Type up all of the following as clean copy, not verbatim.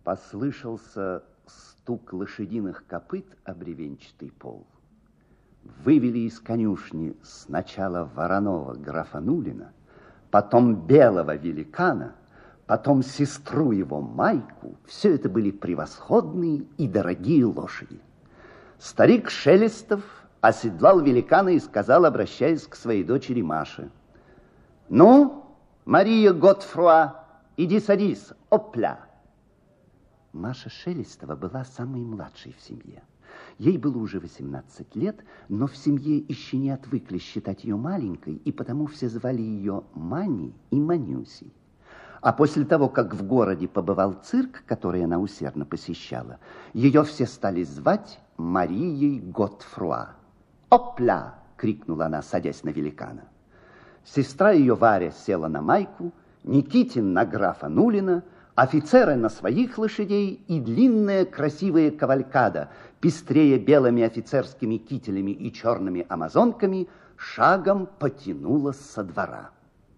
Послышался стук лошадиных копыт о бревенчатый пол. Вывели из конюшни сначала вороного графа Нулина, потом белого великана, потом сестру его Майку. Все это были превосходные и дорогие лошади. Старик Шелестов оседлал великана и сказал, обращаясь к своей дочери Маше: «Ну, Мария Готфруа, иди садись, опля!» Маша Шелестова была самой младшей в семье. Ей было уже 18 лет, но в семье еще не отвыкли считать ее маленькой, и потому все звали ее Маней и Манюсей. А после того, как в городе побывал цирк, который она усердно посещала, ее все стали звать Марией Готфруа. «Опля!» — крикнула она, садясь на великана. Сестра ее Варя села на Майку, Никитин на графа Нулина, офицеры на своих лошадей, и длинная красивая кавалькада, пестрее белыми офицерскими кителями и черными амазонками, шагом потянулась со двора.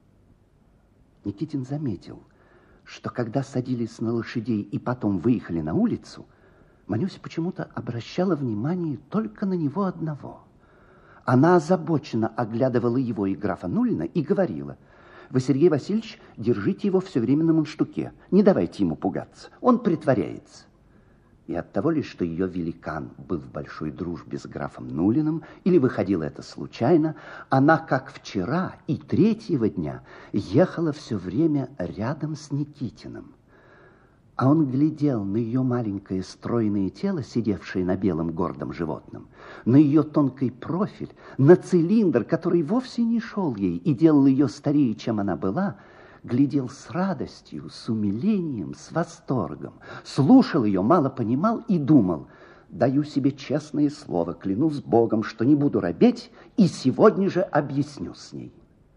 Никитин заметил, что когда садились на лошадей и потом выехали на улицу, Манюся почему-то обращала внимание только на него одного. Она озабоченно оглядывала его и графа Нулина и говорила: «Вы, Сергей Васильевич, держите его все время на мундштуке, не давайте ему пугаться, он притворяется». И от того ли, что ее великан был в большой дружбе с графом Нулиным, или выходило это случайно, она, как вчера и третьего дня, ехала все время рядом с Никитиным. А он глядел на ее маленькое стройное тело, сидевшее на белом гордом животном, на ее тонкий профиль, на цилиндр, который вовсе не шел ей и делал ее старее, чем она была, глядел с радостью, с умилением, с восторгом, слушал ее, мало понимал и думал: даю себе честное слово, клянусь Богом, что не буду робеть и сегодня же объясню с ней.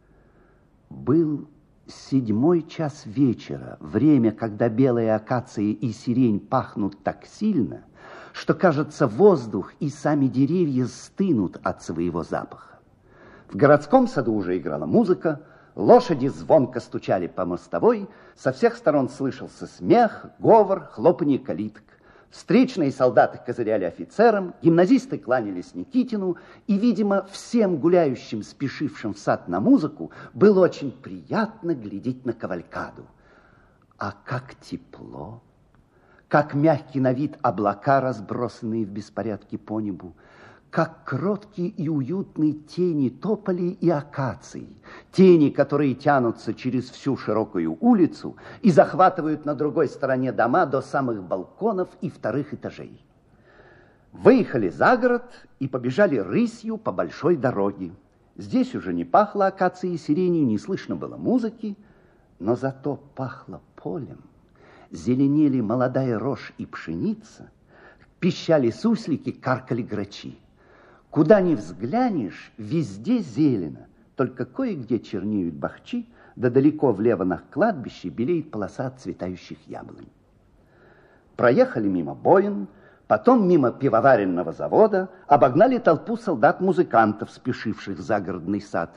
Был 7 час вечера, время, когда белые акации и сирень пахнут так сильно, что, кажется, воздух и сами деревья стынут от своего запаха. В городском саду уже играла музыка, лошади звонко стучали по мостовой, со всех сторон слышался смех, говор, хлопанье калиток. Встречные солдаты козыряли офицерам, гимназисты кланялись Никитину, и, видимо, всем гуляющим, спешившим в сад на музыку, было очень приятно глядеть на кавалькаду. А как тепло, как мягкий на вид облака, разбросанные в беспорядке по небу, как кроткие и уютные тени тополей и акаций, тени, которые тянутся через всю широкую улицу и захватывают на другой стороне дома до самых балконов и вторых этажей. Выехали за город и побежали рысью по большой дороге. Здесь уже не пахло акацией и сиренью, не слышно было музыки, но зато пахло полем. Зеленели молодая рожь и пшеница, пищали суслики, каркали грачи. Куда ни взглянешь, везде зелено, только кое-где чернеют бахчи, да далеко влево на кладбище белеет полоса отцветающих яблонь. Проехали мимо боин, потом мимо пивоваренного завода, обогнали толпу солдат-музыкантов, спешивших в загородный сад.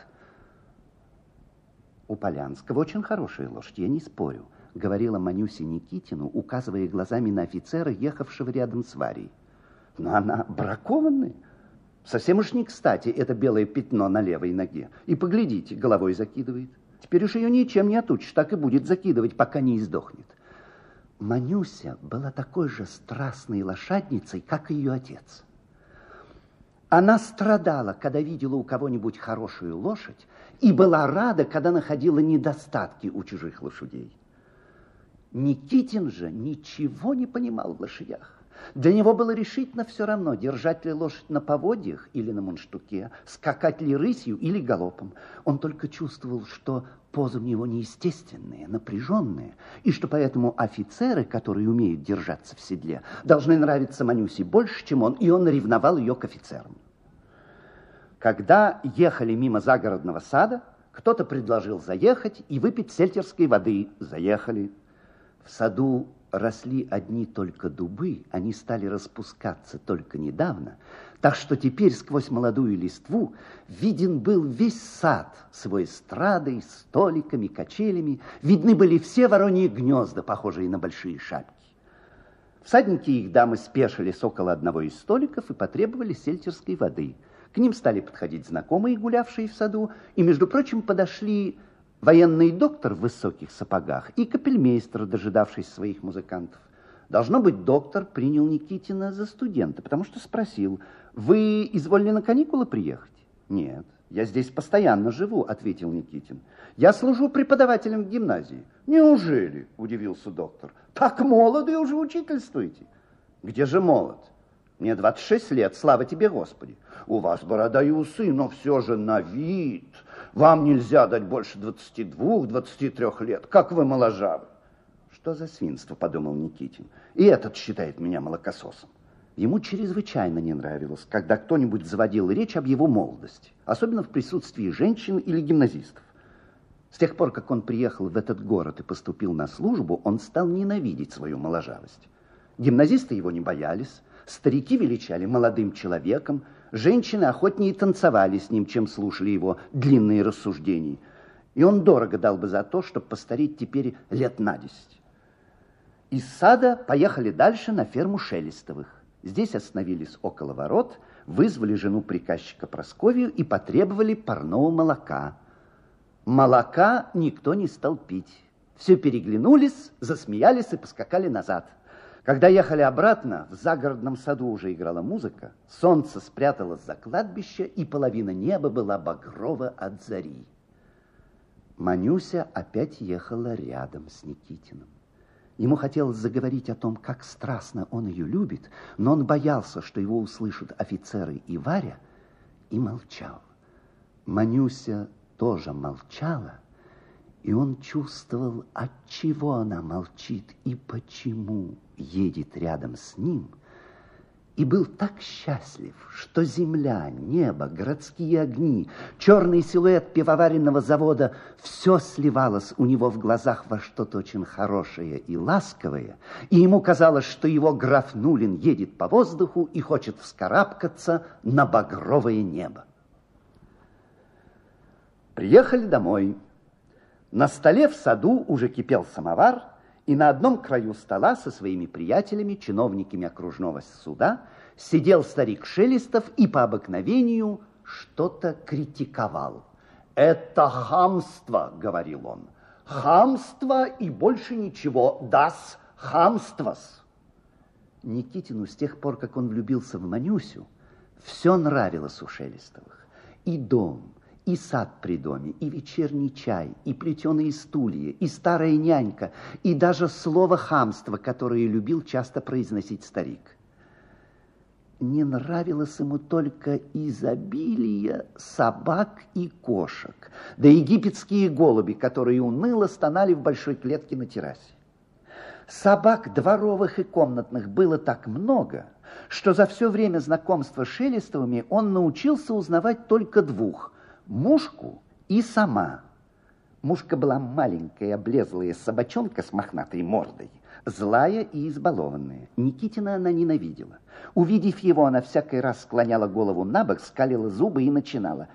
У Полянского очень хорошая лошадь, я не спорю, говорила Манюся Никитину, указывая глазами на офицера, ехавшего рядом с Варей. Но она бракованная. Совсем уж не кстати это белое пятно на левой ноге. И поглядите, головой закидывает. Теперь уж ее ничем не отучишь, так и будет закидывать, пока не издохнет. Манюся была такой же страстной лошадницей, как и ее отец. Она страдала, когда видела у кого-нибудь хорошую лошадь, и была рада, когда находила недостатки у чужих лошадей. Никитин же ничего не понимал в лошадях. Для него было решительно все равно, держать ли лошадь на поводьях или на мундштуке, скакать ли рысью или галопом. Он только чувствовал, что поза у него неестественная, напряженная, и что поэтому офицеры, которые умеют держаться в седле, должны нравиться Манюсе больше, чем он, и он ревновал ее к офицерам. Когда ехали мимо загородного сада, кто-то предложил заехать и выпить сельтерской воды. Заехали. В саду росли одни только дубы, они стали распускаться только недавно, так что теперь сквозь молодую листву виден был весь сад с его эстрадой, столиками, качелями, видны были все вороньи гнезда, похожие на большие шапки. Всадники и их дамы спешились около одного из столиков и потребовали сельтерской воды. К ним стали подходить знакомые, гулявшие в саду, и, между прочим, подошли военный доктор в высоких сапогах и капельмейстер, дожидавшийся своих музыкантов. Должно быть, доктор принял Никитина за студента, потому что спросил: «Вы изволили на каникулы приехать?» «Нет, я здесь постоянно живу», — ответил Никитин. «Я служу преподавателем в гимназии». «Неужели?» — удивился доктор. «Так молоды уже учительствуете?» «Где же молод? Мне 26 лет, слава тебе, Господи. У вас борода и усы, но все же на вид. Вам нельзя дать больше 22-23 лет. Как вы моложавы!» «Что за свинство?» — подумал Никитин. «И этот считает меня молокососом». Ему чрезвычайно не нравилось, когда кто-нибудь заводил речь об его молодости, особенно в присутствии женщин или гимназистов. С тех пор, как он приехал в этот город и поступил на службу, он стал ненавидеть свою моложавость. Гимназисты его не боялись, старики величали молодым человеком, женщины охотнее танцевали с ним, чем слушали его длинные рассуждения. И он дорого дал бы за то, чтобы постареть теперь лет на 10. Из сада поехали дальше на ферму Шелестовых. Здесь остановились около ворот, вызвали жену приказчика Прасковью и потребовали парного молока. Молока никто не стал пить. Все переглянулись, засмеялись и поскакали назад. Когда ехали обратно, в загородном саду уже играла музыка, солнце спряталось за кладбище, и половина неба была багрова от зари. Манюся опять ехала рядом с Никитиным. Ему хотелось заговорить о том, как страстно он ее любит, но он боялся, что его услышат офицеры и Варя, и молчал. Манюся тоже молчала, и он чувствовал, отчего она молчит и почему едет рядом с ним, и был так счастлив, что земля, небо, городские огни, черный силуэт пивоваренного завода — все сливалось у него в глазах во что-то очень хорошее и ласковое, и ему казалось, что его граф Нулин едет по воздуху и хочет вскарабкаться на багровое небо. Приехали домой. На столе в саду уже кипел самовар, и на одном краю стола со своими приятелями, чиновниками окружного суда, сидел старик Шелестов и по обыкновению что-то критиковал. «Это хамство», — говорил он, — «хамство и больше ничего, дас хамствос». Никитину с тех пор, как он влюбился в Манюсю, все нравилось у Шелестовых. И дом, и сад при доме, и вечерний чай, и плетеные стулья, и старая нянька, и даже слово «хамство», которое любил часто произносить старик. Не нравилось ему только изобилие собак и кошек, да египетские голуби, которые уныло стонали в большой клетке на террасе. Собак дворовых и комнатных было так много, что за все время знакомства с Шелестовыми он научился узнавать только двух – Мушку и сама. Мушка была маленькая, облезлая собачонка с мохнатой мордой, злая и избалованная. Никитина она ненавидела. Увидев его, она всякий раз склоняла голову на бок, скалила зубы и начинала.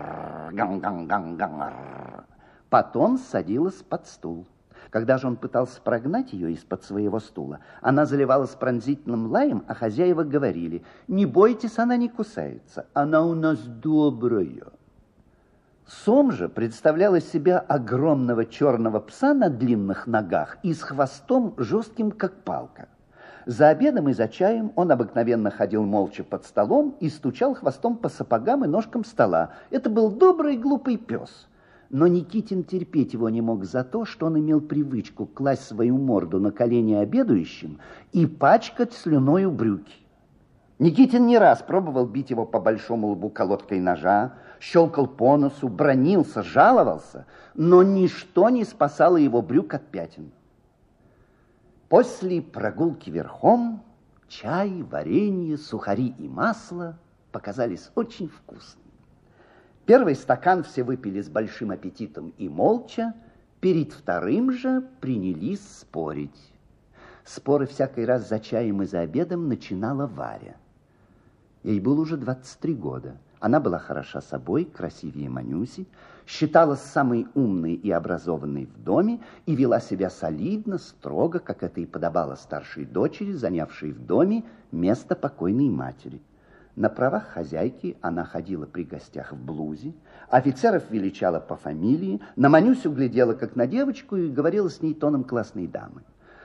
Потом садилась под стул. Когда же он пытался прогнать ее из-под своего стула, она заливалась пронзительным лаем, а хозяева говорили: «Не бойтесь, она не кусается, она у нас добрая». Сом же представлял из себя огромного черного пса на длинных ногах и с хвостом жестким, как палка. За обедом и за чаем он обыкновенно ходил молча под столом и стучал хвостом по сапогам и ножкам стола. Это был добрый глупый пес. Но Никитин терпеть его не мог за то, что он имел привычку класть свою морду на колени обедающим и пачкать слюною брюки. Никитин не раз пробовал бить его по большому лбу колодкой ножа, щелкал по носу, бранился, жаловался, но ничто не спасало его брюк от пятен. После прогулки верхом чай, варенье, сухари и масло показались очень вкусными. Первый стакан все выпили с большим аппетитом и молча, перед вторым же принялись спорить. Споры всякий раз за чаем и за обедом начинала Варя. Ей было уже 23 года. Она была хороша собой, красивее Манюси, считалась самой умной и образованной в доме и вела себя солидно, строго, как это и подобало старшей дочери, занявшей в доме место покойной матери. На правах хозяйки она ходила при гостях в блузе, офицеров величала по фамилии, на Манюсю глядела как на девочку и говорила с ней тоном классной дамы.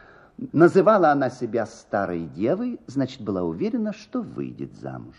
Называла она себя старой девой, значит, была уверена, что выйдет замуж.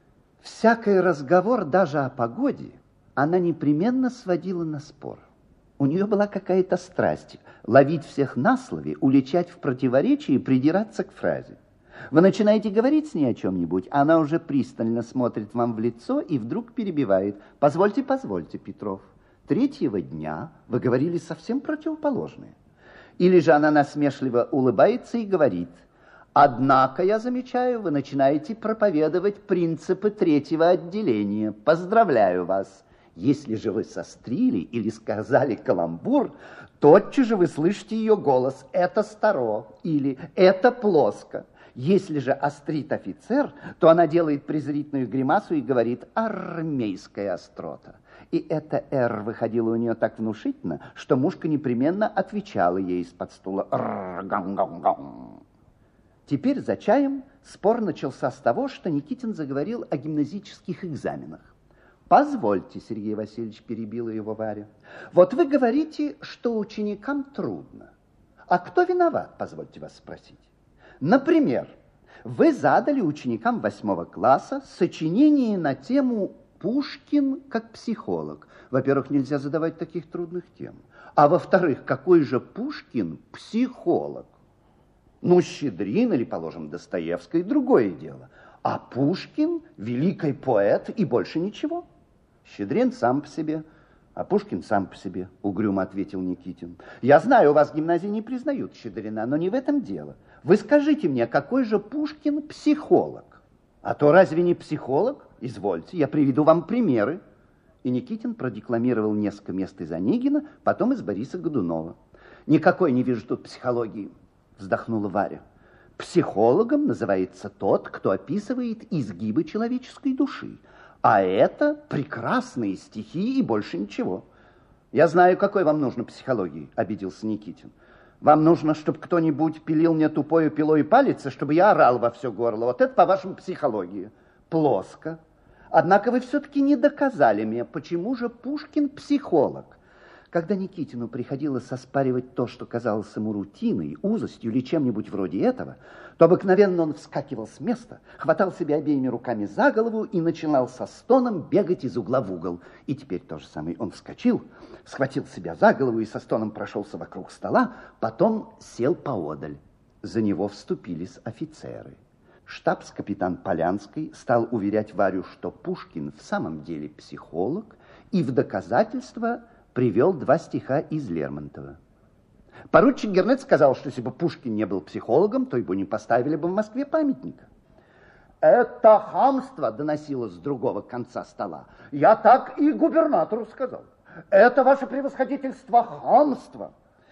Всякий разговор, даже о погоде, она непременно сводила на спор. У нее была какая-то страсть ловить всех на слове, уличать в противоречии и придираться к фразе. Вы начинаете говорить с ней о чем-нибудь, она уже пристально смотрит вам в лицо и вдруг перебивает. Позвольте, Петров, третьего дня вы говорили совсем противоположное. Или же она насмешливо улыбается и говорит: однако, я замечаю, вы начинаете проповедовать принципы третьего отделения. Поздравляю вас. Если же вы сострили или сказали каламбур, тотчас же вы слышите ее голос: это старо или это плоско. Если же острит офицер, то она делает презрительную гримасу и говорит: армейская острота. И это «р» выходило у нее так внушительно, что мушка непременно отвечала ей из-под стула: «Р-гам-гам-гам». Теперь за чаем спор начался с того, что Никитин заговорил о гимназических экзаменах. «Позвольте, Сергей Васильевич», — перебила его Варя, — «вот вы говорите, что ученикам трудно. А кто виноват, позвольте вас спросить? Например, вы задали ученикам 8 класса сочинение на тему «Пушкин как психолог». Во-первых, нельзя задавать таких трудных тем. А во-вторых, какой же Пушкин психолог? Ну, Щедрин или, положим, Достоевский, другое дело. А Пушкин – великий поэт и больше ничего. Щедрин сам по себе, а Пушкин сам по себе, угрюмо ответил Никитин. Я знаю, у вас в гимназии не признают Щедрина, но не в этом дело. Вы скажите мне, какой же Пушкин психолог? А то разве не психолог? Извольте, я приведу вам примеры. И Никитин продекламировал несколько мест из Онегина, потом из Бориса Годунова. Никакой не вижу тут психологии, вздохнула Варя. Психологом называется тот, кто описывает изгибы человеческой души. А это прекрасные стихи и больше ничего. Я знаю, какой вам нужно психологии, обиделся Никитин. Вам нужно, чтобы кто-нибудь пилил мне тупою пилой палец, чтобы я орал во все горло. Вот это, по-вашему, психология. Плоско. Однако вы все-таки не доказали мне, почему же Пушкин психолог. Когда Никитину приходилось оспаривать то, что казалось ему рутиной, узостью или чем-нибудь вроде этого, то обыкновенно он вскакивал с места, хватал себя обеими руками за голову и начинал со стоном бегать из угла в угол. И теперь то же самое. Он вскочил, схватил себя за голову и со стоном прошелся вокруг стола, потом сел поодаль. За него вступились офицеры. Штабс-капитан Полянский стал уверять Варю, что Пушкин в самом деле психолог, и в доказательство привел 2 стиха из Лермонтова. Поручик Гернет сказал, что если бы Пушкин не был психологом, то его не поставили бы в Москве памятника. Это хамство доносилось с другого конца стола. Я так и губернатору сказал. Это ваше превосходительство хамство.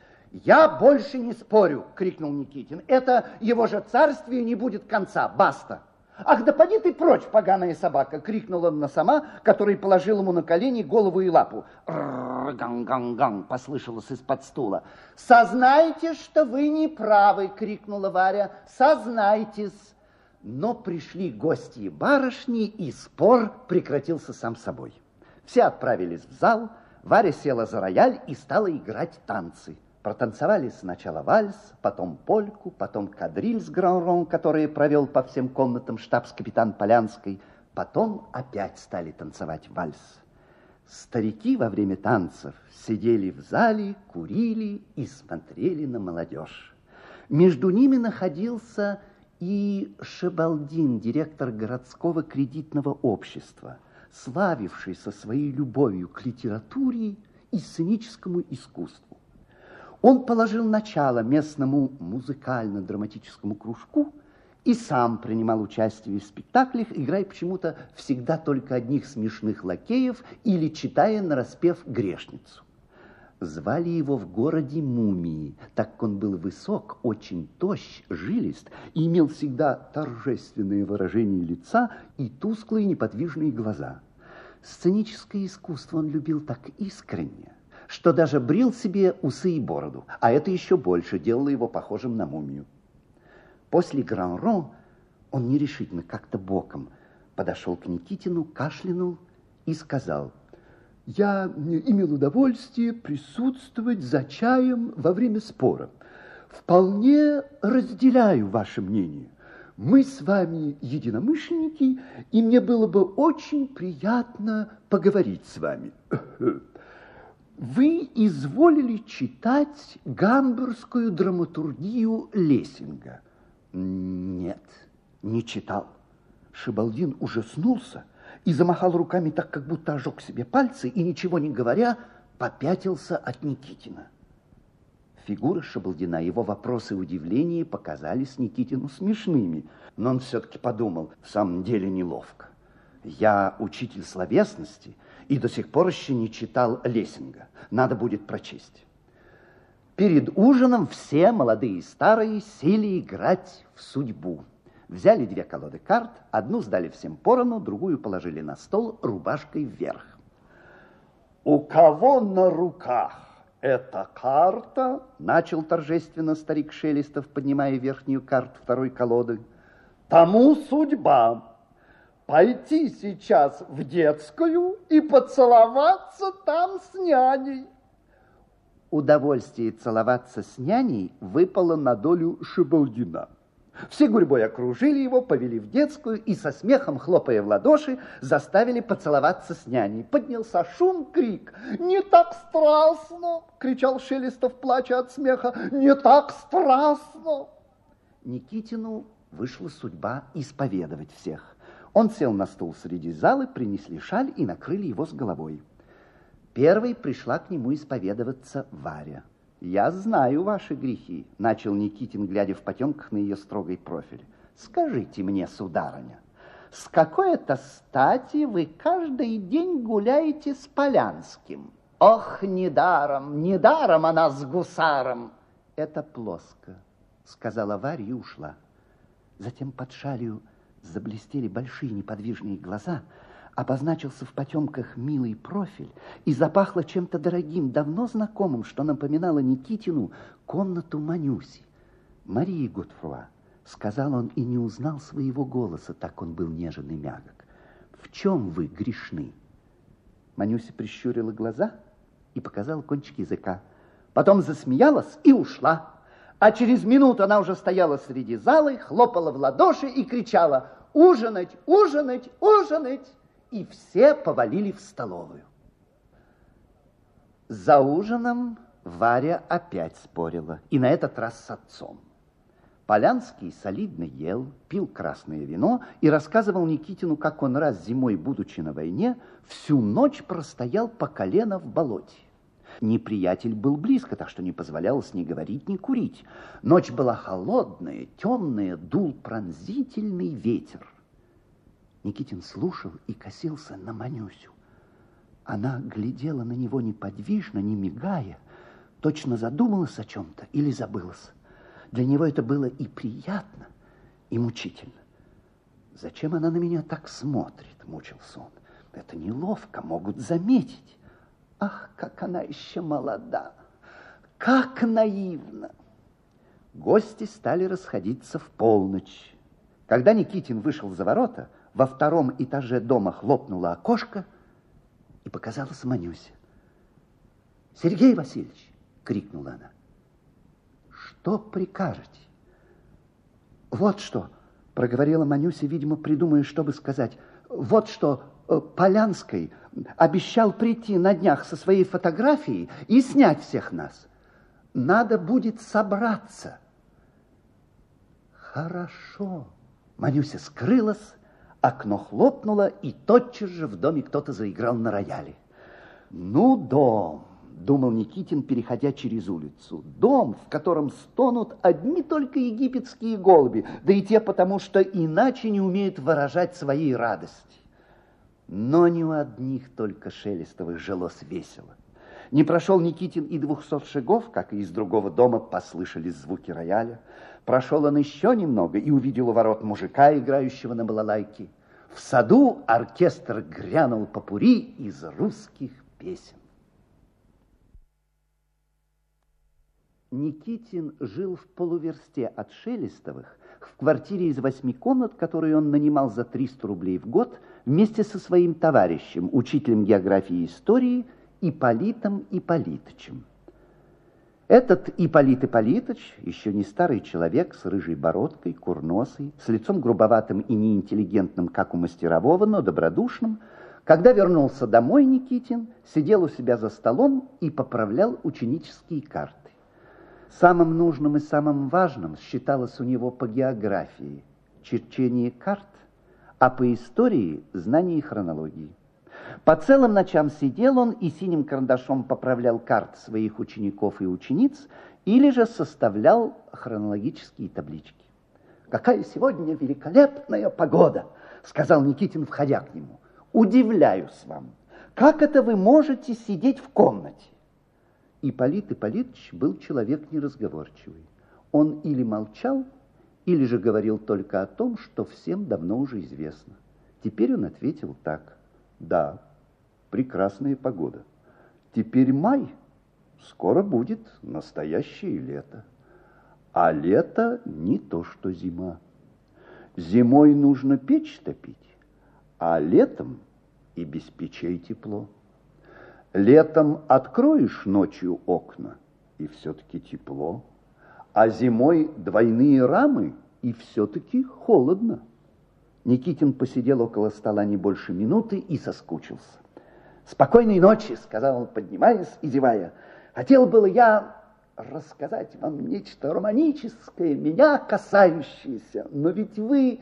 Я больше не спорю, крикнул Никитин. Это его же царствию не будет конца. Баста. Ах, да поди ты прочь, поганая собака, крикнула на сама, который положил ему на колени голову и лапу. Ган-ган-ган, послышалось из-под стула. Сознайте, что вы не правы, крикнула Варя. Сознайтесь. Но пришли гости и барышни, и спор прекратился сам собой. Все отправились в зал, Варя села за рояль и стала играть танцы. Протанцевали сначала вальс, потом польку, потом кадриль с гран-рон, который провел по всем комнатам штабс-капитан Полянский. Потом опять стали танцевать вальс. Старики во время танцев сидели в зале, курили и смотрели на молодежь. Между ними находился и Шебалдин, директор городского кредитного общества, славившийся своей любовью к литературе и сценическому искусству. Он положил начало местному музыкально-драматическому кружку и сам принимал участие в спектаклях, играя почему-то всегда только одних смешных лакеев или читая нараспев «Грешницу». Звали его в городе Мумией, так как он был высок, очень тощ, жилист и имел всегда торжественное выражение лица и тусклые неподвижные глаза. Сценическое искусство он любил так искренне, что даже брил себе усы и бороду, а это еще больше делало его похожим на мумию. После гран-рон он нерешительно, как-то боком, подошел к Никитину, кашлянул и сказал: «Я имел удовольствие присутствовать за чаем во время спора. Вполне разделяю ваше мнение. Мы с вами единомышленники, и мне было бы очень приятно поговорить с вами. Вы изволили читать гамбургскую драматургию Лессинга?» «Нет, не читал». Шибалдин ужаснулся и замахал руками так, как будто ожег себе пальцы, и, ничего не говоря, попятился от Никитина. Фигура Шибалдина, его вопросы и удивление показались Никитину смешными, но он все-таки подумал: в самом деле неловко. Я учитель словесности и до сих пор еще не читал Лессинга. Надо будет прочесть. Перед ужином все, молодые и старые, сели играть в судьбу. Взяли 2 колоды карт, одну сдали всем поровну, другую положили на стол рубашкой вверх. «У кого на руках эта карта?» — начал торжественно старик Шелестов, поднимая верхнюю карту 2-й колоды. «Тому судьба пойти сейчас в детскую и поцеловаться там с няней». Удовольствие целоваться с няней выпало на долю Шибалдина. Все гурьбой окружили его, повели в детскую и со смехом, хлопая в ладоши, заставили поцеловаться с няней. Поднялся шум, крик. «Не так страстно!» — кричал Шелестов, плача от смеха. «Не так страстно!» Никитину вышла судьба исповедовать всех. Он сел на стул среди залы, принесли шаль и накрыли его с головой. Первой пришла к нему исповедоваться Варя. «Я знаю ваши грехи», — начал Никитин, глядя в потемках на ее строгий профиль. «Скажите мне, сударыня, с какой это стати вы каждый день гуляете с Полянским?» «Ох, недаром она с гусаром!» «Это плоско», — сказала Варя и ушла. Затем под шалью заблестели большие неподвижные глаза, обозначился в потемках милый профиль и запахло чем-то дорогим, давно знакомым, что напоминало Никитину комнату Манюси. «Мария Готфруа», — сказал он и не узнал своего голоса, так он был нежен и мягок. «В чем вы грешны?» Манюся прищурила глаза и показала кончик языка. Потом засмеялась и ушла. А через минуту она уже стояла среди залы, хлопала в ладоши и кричала: «Ужинать, ужинать, ужинать!» И все повалили в столовую. За ужином Варя опять спорила, и на этот раз с отцом. Полянский солидно ел, пил красное вино и рассказывал Никитину, как он раз зимой, будучи на войне, всю ночь простоял по колено в болоте. Неприятель был близко, так что не позволялось ни говорить, ни курить. Ночь была холодная, темная, дул пронзительный ветер. Никитин слушал и косился на Манюсю. Она глядела на него неподвижно, не мигая, точно задумалась о чем-то или забылась. Для него это было и приятно, и мучительно. «Зачем она на меня так смотрит?» — мучился он. «Это неловко, могут заметить. Ах, как она еще молода, как наивна!» Гости стали расходиться в полночь. Когда Никитин вышел за ворота, во 2-м этаже дома хлопнуло окошко, и показалась Манюся. «Сергей Васильевич!» — крикнула она. «Что прикажете?» «Вот что!» — проговорила Манюся, видимо, придумая, что бы сказать. «Вот что, Полянский обещал прийти на днях со своей фотографией и снять всех нас. Надо будет собраться». «Хорошо». Манюся скрылась, окно хлопнуло, и тотчас же в доме кто-то заиграл на рояле. «Ну, дом», — думал Никитин, переходя через улицу. «Дом, в котором стонут одни только египетские голуби, да и те потому, что иначе не умеют выражать своей радости». Но не у одних только Шелестовых жилось весело. Не прошел Никитин и 200 шагов, как и из другого дома послышались звуки рояля. Прошел он еще немного и увидел у ворот мужика, играющего на балалайке. В саду оркестр грянул попурри из русских песен. Никитин жил в полуверсте от Шелестовых в квартире из 8 комнат, которую он нанимал за 300 рублей в год вместе со своим товарищем, учителем географии и истории Ипполитом Ипполитычем. Этот Ипполит Ипполитыч, еще не старый человек, с рыжей бородкой, курносый, с лицом грубоватым и неинтеллигентным, как у мастерового, но добродушным, когда вернулся домой, Никитин сидел у себя за столом и поправлял ученические карты. Самым нужным и самым важным считалось у него по географии черчение карт, а по истории знание хронологии. По целым ночам сидел он и синим карандашом поправлял карты своих учеников и учениц или же составлял хронологические таблички. «Какая сегодня великолепная погода!» — сказал Никитин, входя к нему. «Удивляюсь вам, как это вы можете сидеть в комнате?» Ипполит Ипполитыч был человек неразговорчивый. Он или молчал, или же говорил только о том, что всем давно уже известно. Теперь он ответил так: «Да, прекрасная погода. Теперь май, скоро будет настоящее лето. А лето не то, что зима. Зимой нужно печь топить, а летом и без печей тепло. Летом откроешь ночью окна, и все-таки тепло, а зимой двойные рамы, и все-таки холодно». Никитин посидел около стола не больше минуты и соскучился. «Спокойной ночи», — сказал он, поднимаясь и зевая. «Хотел было я рассказать вам нечто романическое, меня касающееся, но ведь вы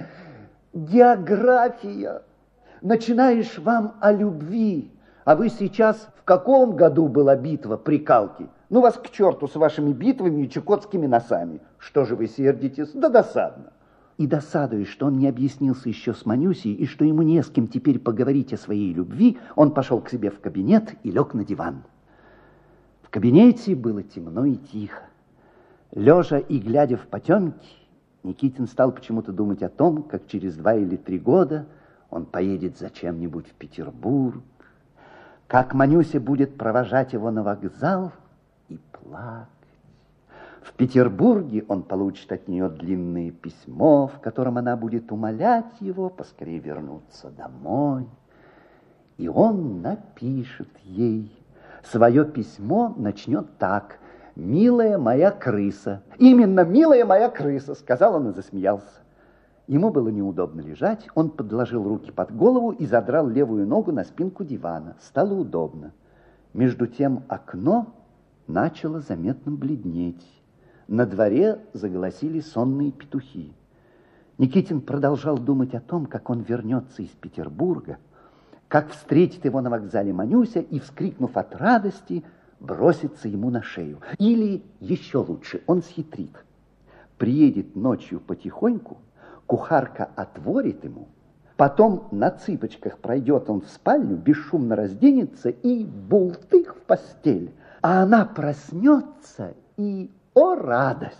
география. Начинаешь вам о любви, а вы сейчас в каком году была битва при Калке? Ну вас к черту с вашими битвами и чукотскими носами. Что же вы сердитесь? Да досадно». И досадуя, что он не объяснился еще с Манюсей, и что ему не с кем теперь поговорить о своей любви, он пошел к себе в кабинет и лег на диван. В кабинете было темно и тихо. Лежа и глядя в потемки, Никитин стал почему-то думать о том, как через 2 или 3 года он поедет зачем-нибудь в Петербург, как Манюся будет провожать его на вокзал и плакать. В Петербурге он получит от нее длинное письмо, в котором она будет умолять его поскорее вернуться домой. И он напишет ей. Свое письмо начнет так: «Милая моя крыса». Именно «Милая моя крыса», сказал он и засмеялся. Ему было неудобно лежать, он подложил руки под голову и задрал левую ногу на спинку дивана. Стало удобно. Между тем окно начало заметно бледнеть. На дворе заголосили сонные петухи. Никитин продолжал думать о том, как он вернется из Петербурга, как встретит его на вокзале Манюся и, вскрикнув от радости, бросится ему на шею. Или, еще лучше, он схитрит. Приедет ночью потихоньку, кухарка отворит ему, потом на цыпочках пройдет он в спальню, бесшумно разденется и бултых в постель. А она проснется и... О, радость!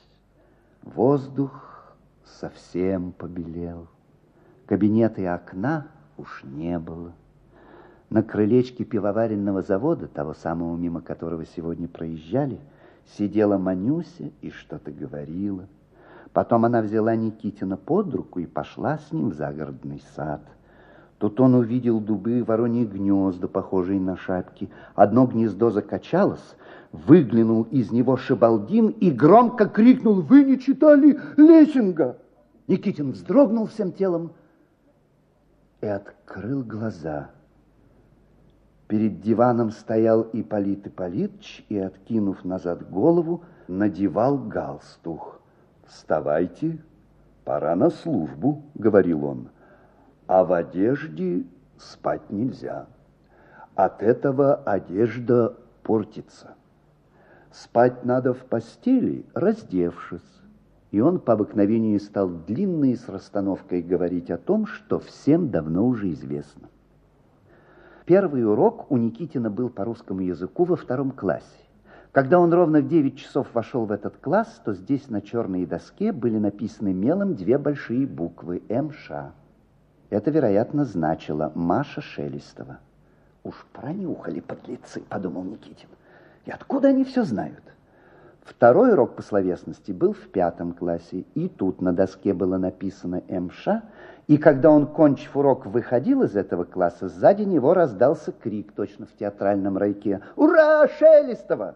Воздух совсем побелел. Кабинета и окна уж не было. На крылечке пивоваренного завода, того самого, мимо которого сегодня проезжали, сидела Манюся и что-то говорила. Потом она взяла Никитина под руку и пошла с ним в загородный сад. Тут он увидел дубы, вороньи гнезда, похожие на шапки. Одно гнездо закачалось, выглянул из него Шибалдин и громко крикнул: «Вы не читали Лессинга?» Никитин вздрогнул всем телом и открыл глаза. Перед диваном стоял Ипполит Ипполитыч и, откинув назад голову, надевал галстух. «Вставайте, пора на службу», — говорил он. «А в одежде спать нельзя. От этого одежда портится. Спать надо в постели, раздевшись». И он по обыкновению стал длинно и с расстановкой говорить о том, что всем давно уже известно. Первый урок у Никитина был по русскому языку во 2 классе. Когда он ровно в 9 часов вошел в этот класс, то здесь на черной доске были написаны мелом 2 большие буквы МШ. Это, вероятно, значило Маша Шелестова. «Уж пронюхали подлецы», — подумал Никитин. «И откуда они все знают?» Второй урок по словесности был в 5 классе, и тут на доске было написано «МШ», и когда он, кончив урок, выходил из этого класса, сзади него раздался крик, точно в театральном райке: «Ура, Шелестова!»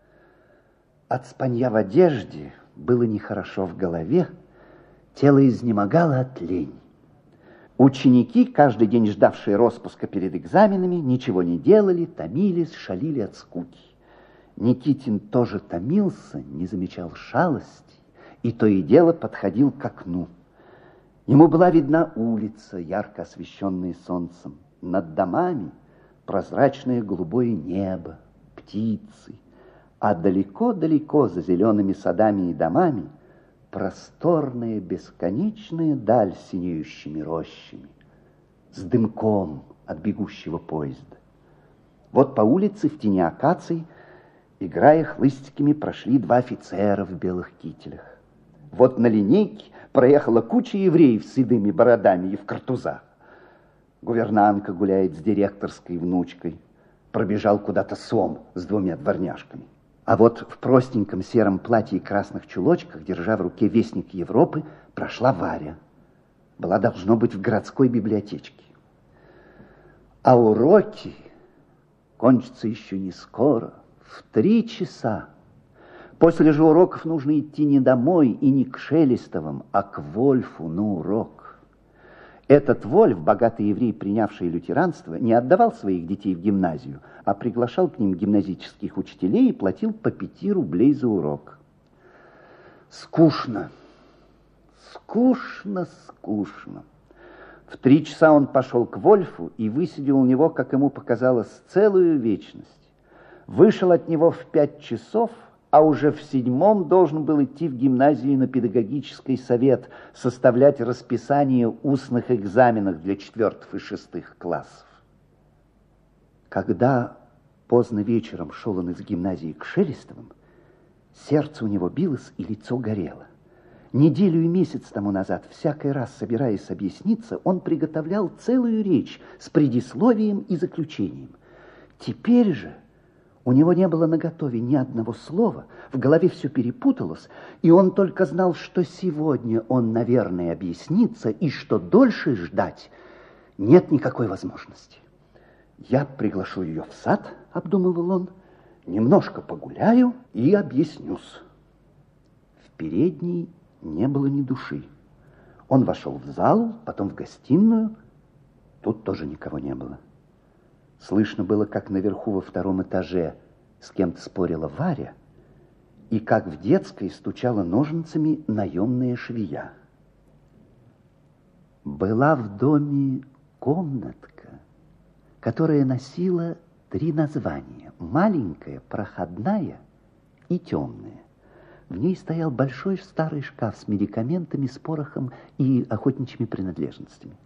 От спанья в одежде было нехорошо в голове, тело изнемогало от лени. Ученики, каждый день ждавшие роспуска перед экзаменами, ничего не делали, томились, шалили от скуки. Никитин тоже томился, не замечал шалостей, и то и дело подходил к окну. Ему была видна улица, ярко освещенная солнцем. Над домами прозрачное голубое небо, птицы, а далеко-далеко за зелеными садами и домами просторная бесконечная даль с синеющими рощами, с дымком от бегущего поезда. Вот по улице в тени акаций, играя хлыстиками, прошли 2 офицера в белых кителях. Вот на линейке проехала куча евреев с седыми бородами и в картузах. Гувернантка гуляет с директорской внучкой. Пробежал куда-то сом с 2 дворняжками. А вот в простеньком сером платье и красных чулочках, держа в руке вестник Европы, прошла Варя. Была, должно быть, в городской библиотечке. А уроки кончатся еще не скоро, в 3 часа. После же уроков нужно идти не домой и не к Шелестовым, а к Вольфу на урок. Этот Вольф, богатый еврей, принявший лютеранство, не отдавал своих детей в гимназию, а приглашал к ним гимназических учителей и платил по 5 рублей за урок. Скучно, скучно, скучно. В 3 часа он пошел к Вольфу и высидел у него, как ему показалось, целую вечность. Вышел от него в 5 часов, а уже в 7 должен был идти в гимназию на педагогический совет, составлять расписание устных экзаменов для 4 и 6 классов. Когда поздно вечером шел он из гимназии к Шелестовым, сердце у него билось и лицо горело. Неделю и месяц тому назад, всякий раз собираясь объясниться, он приготовлял целую речь с предисловием и заключением. Теперь же у него не было наготове ни одного слова, в голове все перепуталось, и он только знал, что сегодня он, наверное, объяснится, и что дольше ждать нет никакой возможности. «Я приглашу ее в сад», — обдумывал он, «немножко погуляю и объяснюсь». В передней не было ни души. Он вошел в залу, потом в гостиную. Тут тоже никого не было. Слышно было, как наверху во 2 этаже с кем-то спорила Варя, и как в детской стучала ножницами наемная швея. Была в доме комнатка, которая носила 3 названия: маленькая, проходная и темная. В ней стоял большой старый шкаф с медикаментами, с порохом и охотничьими принадлежностями.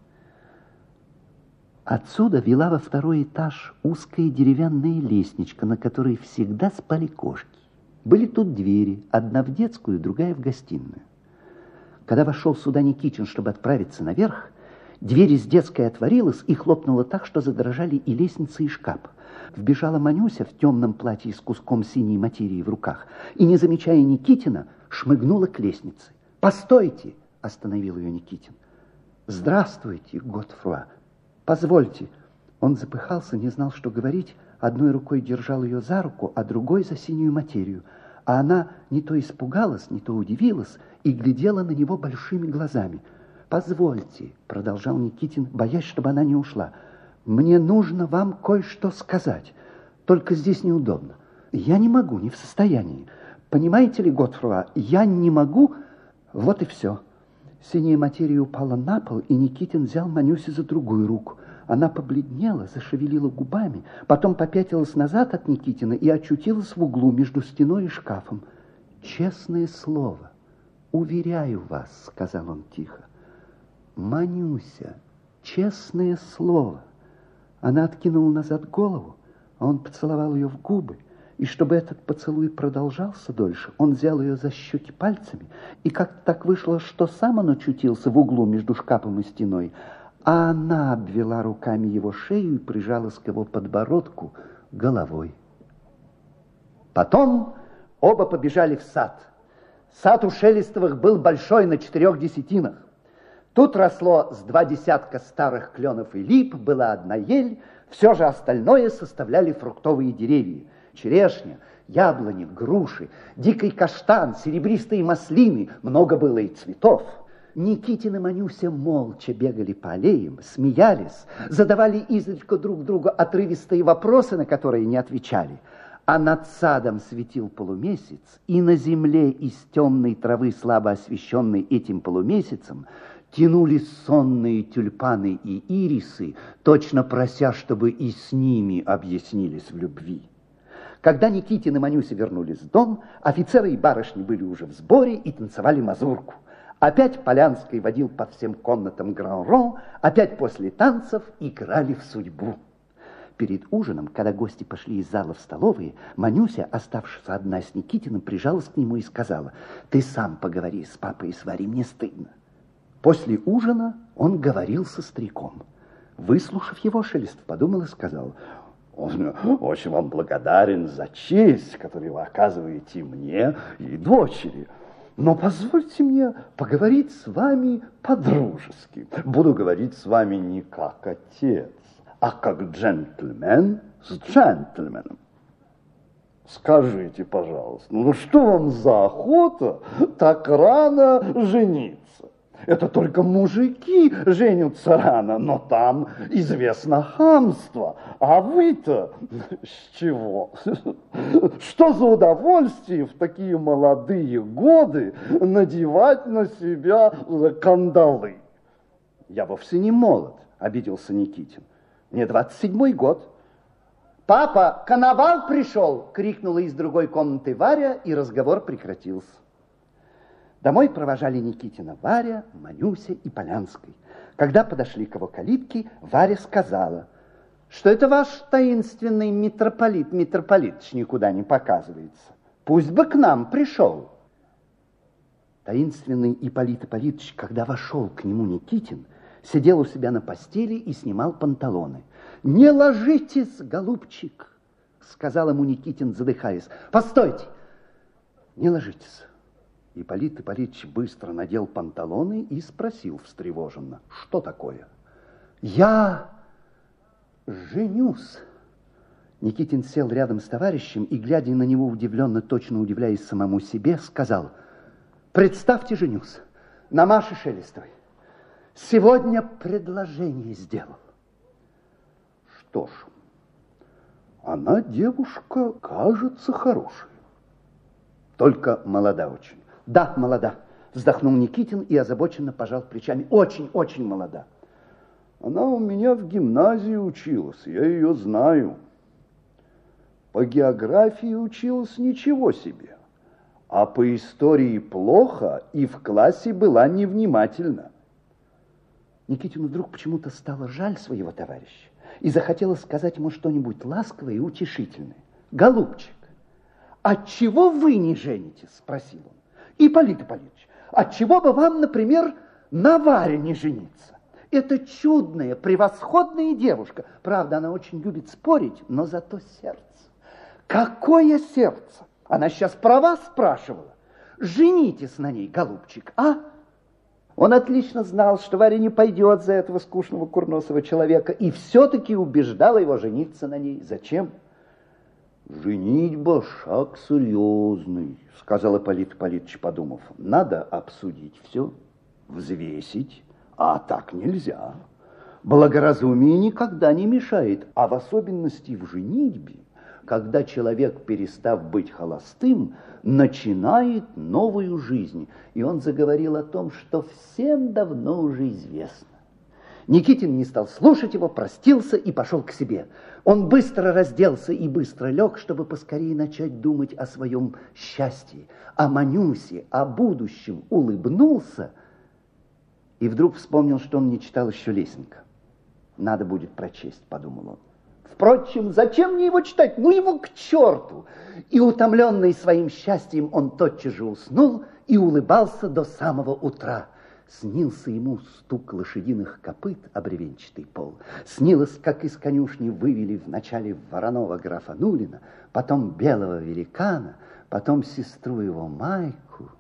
Отсюда вела во 2 этаж узкая деревянная лестничка, на которой всегда спали кошки. Были тут двери, одна в детскую, другая в гостиную. Когда вошел сюда Никитин, чтобы отправиться наверх, дверь из детской отворилась и хлопнула так, что задрожали и лестница, и шкаф. Вбежала Манюся в темном платье с куском синей материи в руках и, не замечая Никитина, шмыгнула к лестнице. «Постойте!» — остановил ее Никитин. «Здравствуйте, Готфруа! Позвольте». Он запыхался, не знал, что говорить, одной рукой держал ее за руку, а другой за синюю материю. А она не то испугалась, не то удивилась и глядела на него большими глазами. «Позвольте», — продолжал Никитин, боясь, чтобы она не ушла, «мне нужно вам кое-что сказать, только здесь неудобно. Я не могу, не в состоянии. Понимаете ли, Готфруа, я не могу...» Вот и все. Синяя материя упала на пол, и Никитин взял Манюсю за другую руку. Она побледнела, зашевелила губами, потом попятилась назад от Никитина и очутилась в углу между стеной и шкафом. «Честное слово, уверяю вас», — сказал он тихо, «Манюся, честное слово». Она откинула назад голову, а он поцеловал ее в губы. И чтобы этот поцелуй продолжался дольше, он взял ее за щеки пальцами, и как-то так вышло, что сам он очутился в углу между шкафом и стеной, а она обвела руками его шею и прижалась к его подбородку головой. Потом оба побежали в сад. Сад у Шелестовых был большой, на 4 десятинах. Тут росло с 2 десятка старых кленов и лип, была одна ель, все же остальное составляли фруктовые деревья. Черешня, яблони, груши, дикий каштан, серебристые маслины, много было и цветов. Никитин и Манюся молча бегали по аллеям, смеялись, задавали изредка друг другу отрывистые вопросы, на которые не отвечали. А над садом светил полумесяц, и на земле из темной травы, слабо освещенной этим полумесяцем, тянулись сонные тюльпаны и ирисы, точно прося, чтобы и с ними объяснились в любви. Когда Никитин и Манюся вернулись в дом, офицеры и барышни были уже в сборе и танцевали мазурку. Опять Полянский водил по всем комнатам гран-рон, опять после танцев играли в судьбу. Перед ужином, когда гости пошли из зала в столовые, Манюся, оставшись одна с Никитиным, прижалась к нему и сказала: «Ты сам поговори с папой и с Варей, мне стыдно». После ужина он говорил со стариком. Выслушав его, Шелестов подумал и сказал: «Он очень вам благодарен за честь, которую вы оказываете мне и дочери. Но позвольте мне поговорить с вами по-дружески. Буду говорить с вами не как отец, а как джентльмен с джентльменом. Скажите, пожалуйста, ну что вам за охота так рано жениться? Это только мужики женятся рано, но там известно хамство. А вы-то с чего? Что за удовольствие в такие молодые годы надевать на себя кандалы?» «Я вовсе не молод», — обиделся Никитин. «Мне 27-й год». «Папа, коновал пришел!» — крикнула из другой комнаты Варя, и разговор прекратился. Домой провожали Никитина Варя, Манюся и Полянский. Когда подошли к его калитке, Варя сказала: «Что это ваш таинственный митрополит Митрополитыч никуда не показывается? Пусть бы к нам пришел». Таинственный Ипполит Ипполитыч, когда вошел к нему Никитин, сидел у себя на постели и снимал панталоны. «Не ложитесь, голубчик!» — сказал ему Никитин, задыхаясь. «Постойте! Не ложитесь!» Ипполит Ипполитыч быстро надел панталоны и спросил встревоженно: «Что такое?» «Я женюсь». Никитин сел рядом с товарищем и, глядя на него удивленно, точно удивляясь самому себе, сказал: «Представьте, женюсь на Маше Шелестовой. Сегодня предложение сделал». «Что ж, она девушка, кажется, хорошая, только молода очень». «Да, молода», — вздохнул Никитин и озабоченно пожал плечами. «Очень-очень молода». «Она у меня в гимназии училась, я ее знаю. По географии училась ничего себе, а по истории плохо и в классе была невнимательна». Никитину вдруг почему-то стало жаль своего товарища и захотелось сказать ему что-нибудь ласковое и утешительное. «Голубчик, отчего вы не женитесь?» — спросил он. «Ипполит Ипполитыч, отчего бы вам, например, на Варе не жениться? Это чудная, превосходная девушка. Правда, она очень любит спорить, но зато сердце. Какое сердце? Она сейчас про вас спрашивала. Женитесь на ней, голубчик, а?» Он отлично знал, что Варя не пойдет за этого скучного курносого человека, и все-таки убеждала его жениться на ней. Зачем? «Женитьба — шаг серьезный», — сказал Ипполит Ипполитыч, подумав. «Надо обсудить все, взвесить, а так нельзя. Благоразумие никогда не мешает, а в особенности в женитьбе, когда человек, перестав быть холостым, начинает новую жизнь». И он заговорил о том, что всем давно уже известно. Никитин не стал слушать его, простился и пошел к себе. Он быстро разделся и быстро лег, чтобы поскорее начать думать о своем счастье, о Манюсе, о будущем. Улыбнулся и вдруг вспомнил, что он не читал еще Лесенка. «Надо будет прочесть», — подумал он. «Впрочем, зачем мне его читать? Ну его к черту!» И, утомленный своим счастьем, он тотчас же уснул и улыбался до самого утра. Снился ему стук лошадиных копыт о бревенчатый пол. Снилось, как из конюшни вывели вначале вороного графа Нулина, потом белого великана, потом сестру его Майку.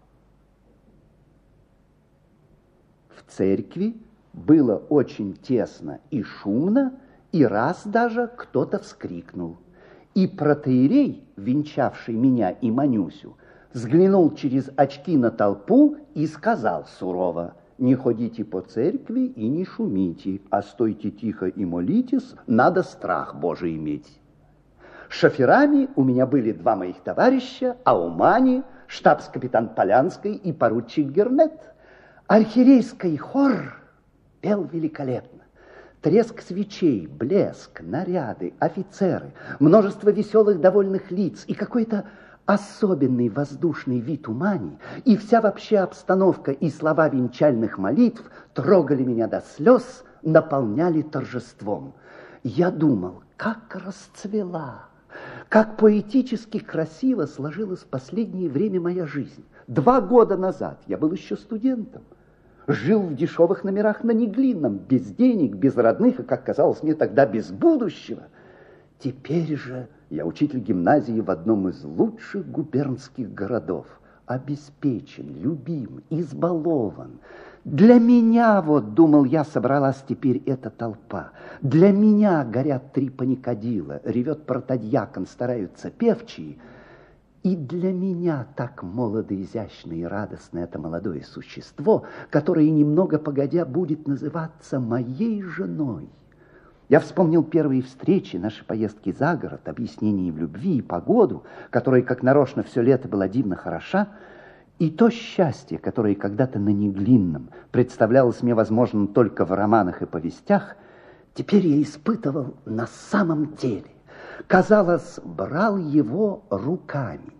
В церкви было очень тесно и шумно, и раз даже кто-то вскрикнул. И протоиерей, венчавший меня и Манюсю, взглянул через очки на толпу и сказал сурово: «Не ходите по церкви и не шумите, а стойте тихо и молитесь, надо страх Божий иметь». Шоферами у меня были два моих товарища, а у Мани штабс-капитан Полянский и поручик Гернет. Архиерейский хор пел великолепно. Треск свечей, блеск, наряды, офицеры, множество веселых довольных лиц и какой-то особенный воздушный вид у Мани, и вся вообще обстановка и слова венчальных молитв трогали меня до слез, наполняли торжеством. Я думал, как расцвела, как поэтически красиво сложилась в последнее время моя жизнь. 2 года назад я был еще студентом, жил в дешевых номерах на Неглинном, без денег, без родных, и, как казалось мне тогда, без будущего. Теперь же я учитель гимназии в одном из лучших губернских городов, обеспечен, любим, избалован. Для меня, вот, думал я, собралась теперь эта толпа. Для меня горят 3 паникадила, ревет протодьякон, стараются певчие. И для меня так молодо, изящно и радостно это молодое существо, которое немного погодя будет называться моей женой. Я вспомнил первые встречи, наши поездки за город, объяснения в любви и погоду, которая, как нарочно, все лето была дивно хороша, и то счастье, которое когда-то на Неглинном представлялось мне возможным только в романах и повестях, теперь я испытывал на самом деле. Казалось, брал его руками.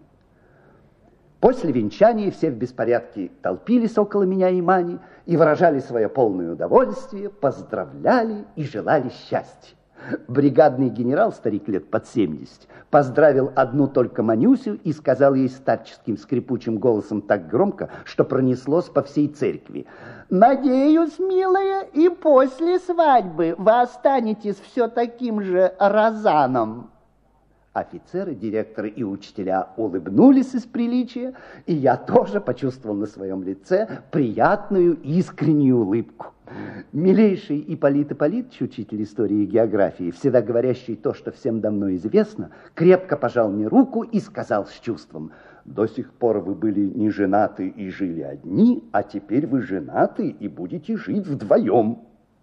После венчания все в беспорядке толпились около меня и Мани и выражали свое полное удовольствие, поздравляли и желали счастья. Бригадный генерал, старик лет под 70, поздравил одну только Манюсю и сказал ей старческим скрипучим голосом так громко, что пронеслось по всей церкви: «Надеюсь, милая, и после свадьбы вы останетесь все таким же розаном». Офицеры, директоры и учителя улыбнулись из приличия, и я тоже почувствовал на своем лице приятную искреннюю улыбку. Милейший Ипполит Ипполитович, учитель истории и географии, всегда говорящий то, что всем давно известно, крепко пожал мне руку и сказал с чувством: «До сих пор вы были не женаты и жили одни, а теперь вы женаты и будете жить вдвоем».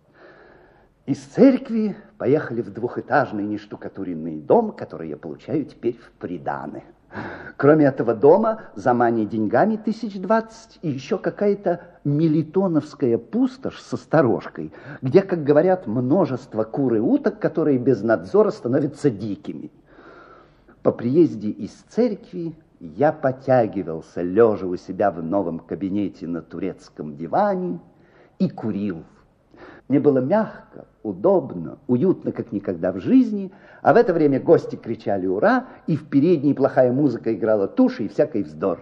Из церкви поехали в 2-этажный нештукатуренный дом, который я получаю теперь в приданое. Кроме этого дома, за Маней деньгами 1020 и еще какая-то мелитоновская пустошь со сторожкой, где, как говорят, множество кур и уток, которые без надзора становятся дикими. По приезде из церкви я потягивался, лежа у себя в новом кабинете на турецком диване, и курил. Мне было мягко, удобно, уютно, как никогда в жизни, а в это время гости кричали «Ура!», и в передней плохая музыка играла туши и всякий вздор.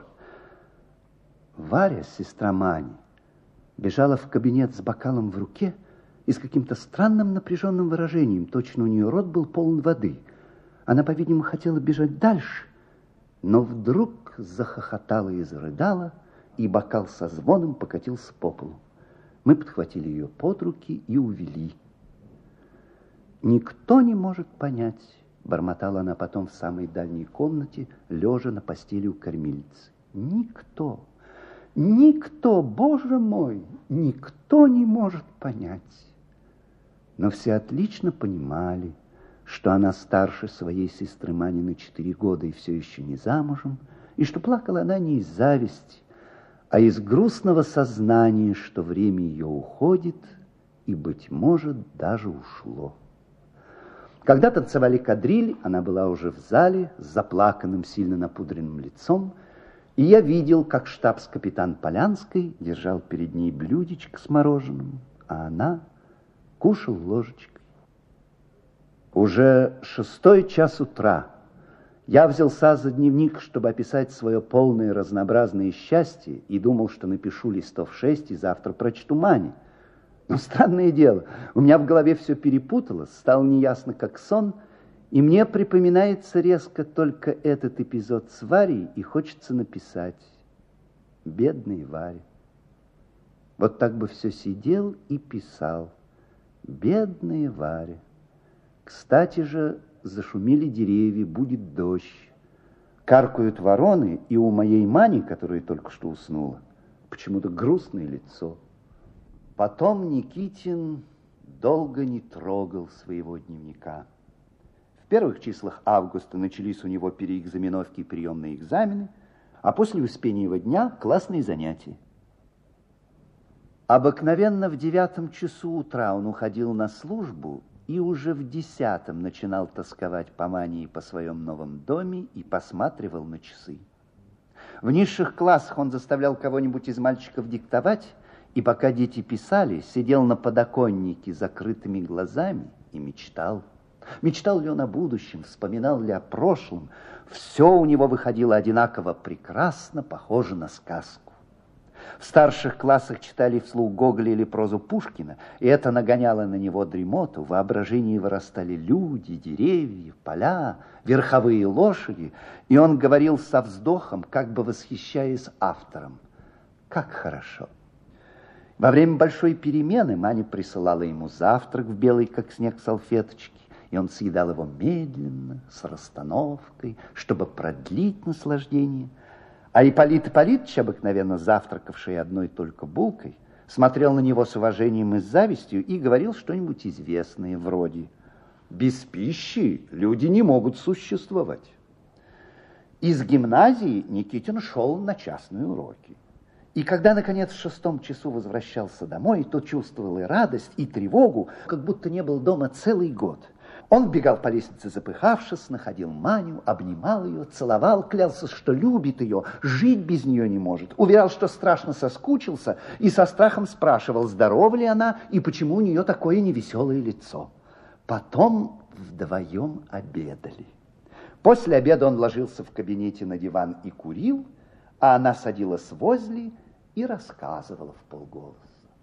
Варя, сестра Мани, бежала в кабинет с бокалом в руке и с каким-то странным напряженным выражением, точно у нее рот был полон воды. Она, по-видимому, хотела бежать дальше, но вдруг захохотала и зарыдала, и бокал со звоном покатился по полу. Мы подхватили ее под руки и увели. «Никто не может понять», — бормотала она потом в самой дальней комнате, лежа на постели у кормилицы. «Никто, никто, Боже мой, никто не может понять». Но все отлично понимали, что она старше своей сестры Мани на 4 года и все еще не замужем, и что плакала она не из зависти, а из грустного сознания, что время ее уходит и, быть может, даже ушло. Когда танцевали кадриль, она была уже в зале с заплаканным, сильно напудренным лицом, и я видел, как штабс-капитан Полянский держал перед ней блюдечко с мороженым, а она кушала ложечкой. Уже 6 час утра, Я взялся за дневник, чтобы описать свое полное разнообразное счастье, и думал, что напишу листов 6 и завтра прочту Мане. Но странное дело, у меня в голове все перепуталось, стало неясно, как сон, и мне припоминается резко только этот эпизод с Варей, и хочется написать: бедная Варя. Вот так бы все сидел и писал: бедная Варя. Кстати же, зашумели деревья, будет дождь. Каркают вороны, и у моей Мани, которая только что уснула, почему-то грустное лицо. Потом Никитин долго не трогал своего дневника. В первых числах августа начались у него переэкзаменовки и приемные экзамены, а после Успеньего дня классные занятия. Обыкновенно в 9 часу утра он уходил на службу и уже в 10 начинал тосковать по Мане и по своем новом доме и посматривал на часы. В низших классах он заставлял кого-нибудь из мальчиков диктовать, и пока дети писали, сидел на подоконнике с закрытыми глазами и мечтал. Мечтал ли он о будущем, вспоминал ли о прошлом, все у него выходило одинаково прекрасно, похоже на сказку. В старших классах читали вслух Гоголя или прозу Пушкина, и это нагоняло на него дремоту. В воображении вырастали люди, деревья, поля, верховые лошади, и он говорил со вздохом, как бы восхищаясь автором: как хорошо. Во время большой перемены Маня присылала ему завтрак в белой, как снег, салфеточке, и он съедал его медленно, с расстановкой, чтобы продлить наслаждение. А Ипполит Ипполитыч, обыкновенно завтракавший одной только булкой, смотрел на него с уважением и с завистью и говорил что-нибудь известное, вроде: «Без пищи люди не могут существовать». Из гимназии Никитин шел на частные уроки. И когда, наконец, в 6 часу возвращался домой, то чувствовал и радость, и тревогу, как будто не был дома целый год. Он бегал по лестнице запыхавшись, находил Маню, обнимал ее, целовал, клялся, что любит ее, жить без нее не может, уверял, что страшно соскучился, и со страхом спрашивал, здорова ли она и почему у нее такое невеселое лицо. Потом вдвоем обедали. После обеда он ложился в кабинете на диван и курил, а она садилась возле и рассказывала вполголоса.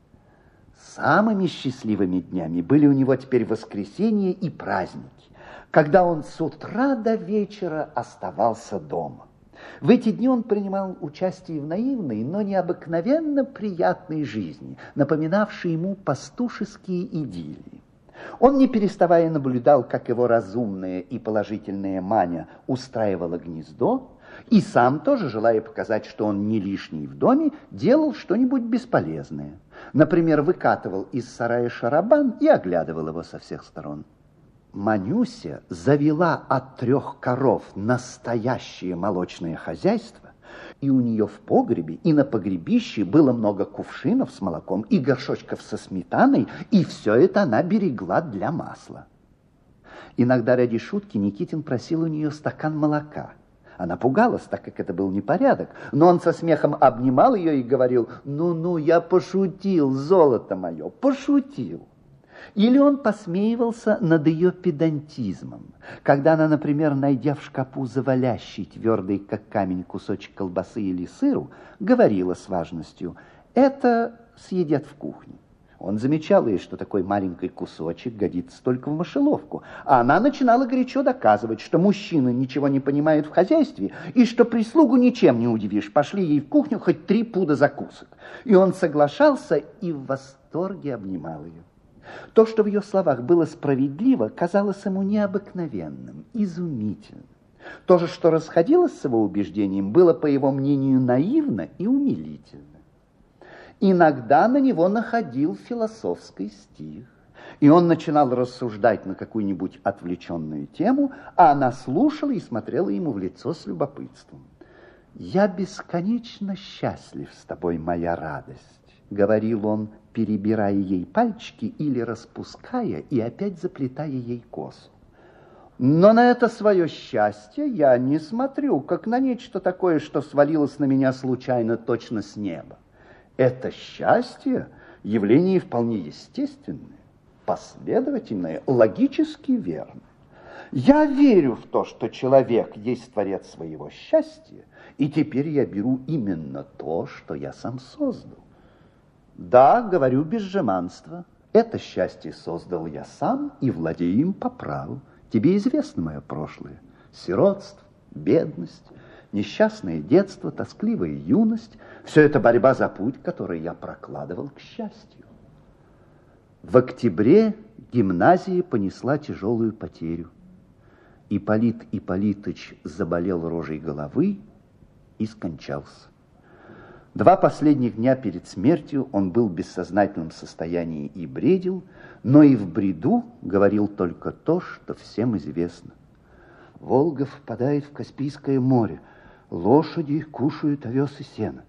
Самыми счастливыми днями были у него теперь воскресенье и праздники, когда он с утра до вечера оставался дома. В эти дни он принимал участие в наивной, но необыкновенно приятной жизни, напоминавшей ему пастушеские идиллии. Он, не переставая, наблюдал, как его разумная и положительная Маня устраивала гнездо, и сам тоже, желая показать, что он не лишний в доме, делал что-нибудь бесполезное. Например, выкатывал из сарая шарабан и оглядывал его со всех сторон. Манюся завела от 3 коров настоящее молочное хозяйство, и у нее в погребе и на погребище было много кувшинов с молоком и горшочков со сметаной, и все это она берегла для масла. Иногда ради шутки Никитин просил у нее стакан молока. Она пугалась, так как это был непорядок, но он со смехом обнимал ее и говорил: «Ну, я пошутил, золото мое, пошутил». Или он посмеивался над ее педантизмом, когда она, например, найдя в шкафу завалящий, твердый как камень, кусочек колбасы или сыру, говорила с важностью: «Это съедят в кухне». Он замечал ей, что такой маленький кусочек годится только в мышеловку, а она начинала горячо доказывать, что мужчины ничего не понимают в хозяйстве и что прислугу ничем не удивишь, пошли ей в кухню хоть 3 пуда закусок. И он соглашался и в восторге обнимал ее. То, что в ее словах было справедливо, казалось ему необыкновенным, изумительным. То же, что расходилось с его убеждением, было, по его мнению, наивно и умилительно. Иногда на него находил философский стих, и он начинал рассуждать на какую-нибудь отвлеченную тему, а она слушала и смотрела ему в лицо с любопытством. «Я бесконечно счастлив с тобой, моя радость», — говорил он, перебирая ей пальчики или распуская и опять заплетая ей косу. «Но на это свое счастье я не смотрю, как на нечто такое, что свалилось на меня случайно точно с неба. Это счастье – явление вполне естественное, последовательное, логически верное. Я верю в то, что человек есть творец своего счастья, и теперь я беру именно то, что я сам создал. Да, говорю без жеманства. Это счастье создал я сам и владею им по праву. Тебе известно мое прошлое. Сиротство, бедность, несчастное детство, тоскливая юность. Все это борьба за путь, который я прокладывал к счастью. В октябре гимназия понесла тяжелую потерю. Ипполит Ипполитыч заболел рожей головы и скончался. 2 последних дня перед смертью он был в бессознательном состоянии и бредил, но и в бреду говорил только то, что всем известно. Волга впадает в Каспийское море, лошади кушают овес и сено.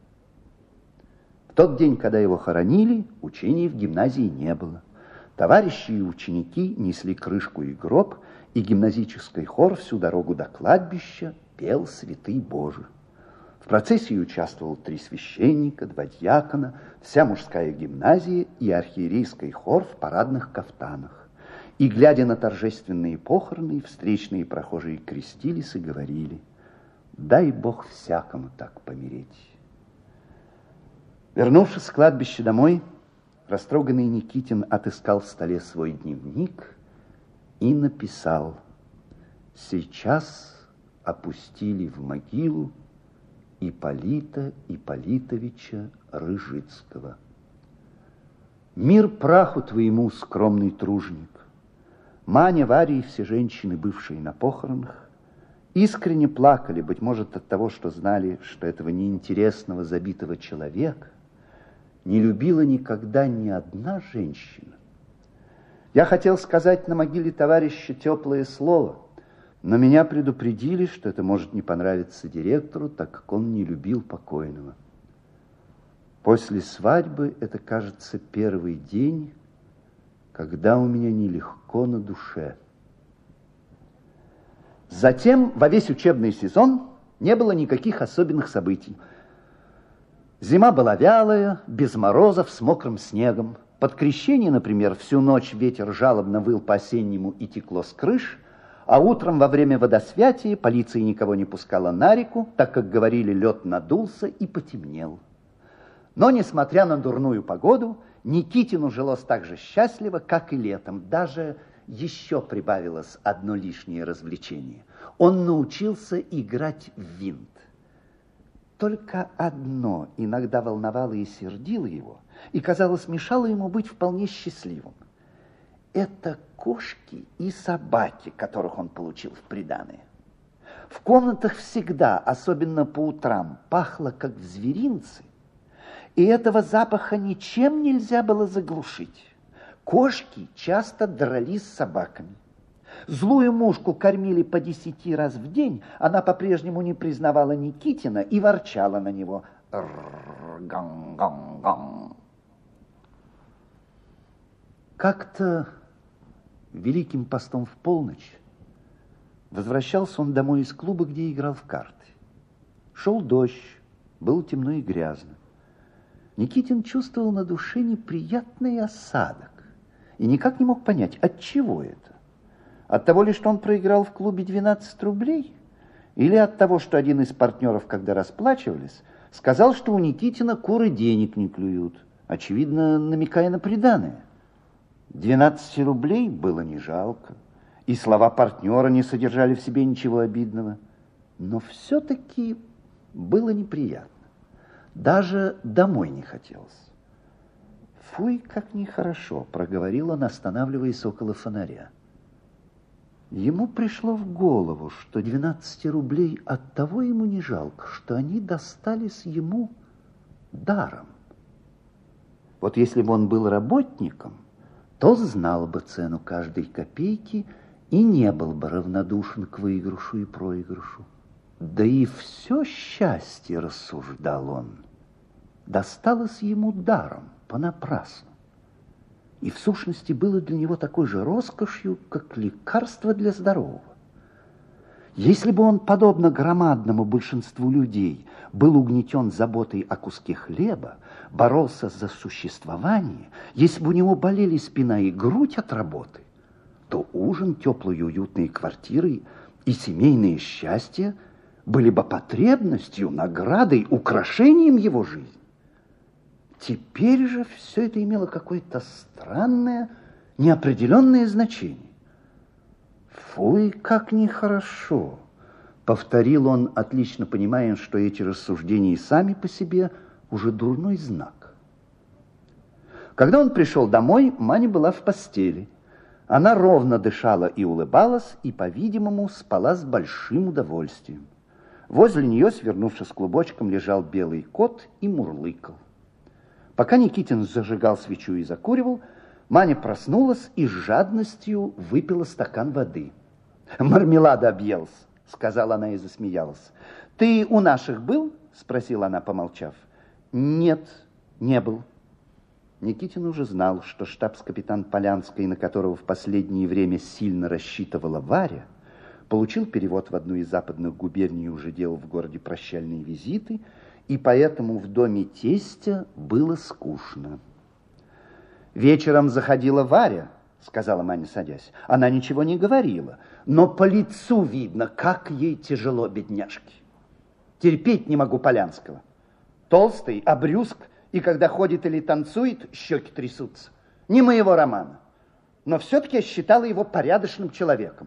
В тот день, когда его хоронили, учений в гимназии не было. Товарищи и ученики несли крышку и гроб, и гимназический хор всю дорогу до кладбища пел «Святый Боже». В процессии участвовал 3 священника, 2 дьякона, вся мужская гимназия и архиерейский хор в парадных кафтанах. И, глядя на торжественные похороны, встречные прохожие крестились и говорили: «Дай Бог всякому так помереть». Вернувшись с кладбища домой, растроганный Никитин отыскал в столе свой дневник и написал: «Сейчас опустили в могилу Ипполита Ипполитовича Рыжицкого. Мир праху твоему, скромный труженик. Маня, Варя и все женщины, бывшие на похоронах, искренне плакали, быть может, от того, что знали, что этого неинтересного, забитого человека не любила никогда ни одна женщина. Я хотел сказать на могиле товарища теплое слово, но меня предупредили, что это может не понравиться директору, так как он не любил покойного. После свадьбы это, кажется, первый день, когда у меня нелегко на душе». Затем во весь учебный сезон не было никаких особенных событий. Зима была вялая, без морозов, с мокрым снегом. Под Крещение, например, всю ночь ветер жалобно выл по-осеннему и текло с крыш, а утром во время водосвятия полиция никого не пускала на реку, так как, говорили, лед надулся и потемнел. Но, несмотря на дурную погоду, Никитину жилось так же счастливо, как и летом. Даже еще прибавилось одно лишнее развлечение. Он научился играть в винт. Только одно иногда волновало и сердило его, и, казалось, мешало ему быть вполне счастливым. Это кошки и собаки, которых он получил в приданое. В комнатах всегда, особенно по утрам, пахло, как в зверинце, и этого запаха ничем нельзя было заглушить. Кошки часто дрались с собаками. Злую мушку кормили по 10 раз в день, она по-прежнему не признавала Никитина и ворчала на него. Гам-гам-гам. Как-то Великим постом в полночь возвращался он домой из клуба, где играл в карты. Шел дождь, было темно и грязно. Никитин чувствовал на душе неприятный осадок и никак не мог понять, от чего это. От того ли, что он проиграл в клубе 12 рублей? Или от того, что один из партнеров, когда расплачивались, сказал, что у Никитина куры денег не клюют, очевидно, намекая на приданое. 12 рублей было не жалко, и слова партнера не содержали в себе ничего обидного. Но все-таки было неприятно. Даже домой не хотелось. «Фуй, как нехорошо», — проговорил он, останавливаясь около фонаря. Ему пришло в голову, что 12 рублей оттого ему не жалко, что они достались ему даром. Вот если бы он был работником, то знал бы цену каждой копейки и не был бы равнодушен к выигрышу и проигрышу. Да и все счастье, рассуждал он, досталось ему даром, понапрасну. И в сущности было для него такой же роскошью, как лекарство для здорового. Если бы он, подобно громадному большинству людей, был угнетен заботой о куске хлеба, боролся за существование, если бы у него болели спина и грудь от работы, то ужин, теплые и уютные квартиры и семейное счастье были бы потребностью, наградой, украшением его жизни. Теперь же все это имело какое-то странное, неопределенное значение. «Фуй, как нехорошо!» — повторил он, отлично понимая, что эти рассуждения сами по себе уже дурной знак. Когда он пришел домой, Маня была в постели. Она ровно дышала и улыбалась, и, по-видимому, спала с большим удовольствием. Возле нее, свернувшись клубочком, лежал белый кот и мурлыкал. Пока Никитин зажигал свечу и закуривал, Маня проснулась и с жадностью выпила стакан воды. «Мармелада объелся», — сказала она и засмеялась. «Ты у наших был?» — спросила она, помолчав. «Нет, не был». Никитин уже знал, что штабс-капитан Полянской, на которого в последнее время сильно рассчитывала Варя, получил перевод в одну из западных губерний и уже делал в городе прощальные визиты, и поэтому в доме тестя было скучно. «Вечером заходила Варя», — сказала Маня, садясь. Она ничего не говорила, но по лицу видно, как ей тяжело, бедняжке. Терпеть не могу Полянского. Толстый, обрюзг, и когда ходит или танцует, щеки трясутся. Не моего романа. Но все-таки я считала его порядочным человеком.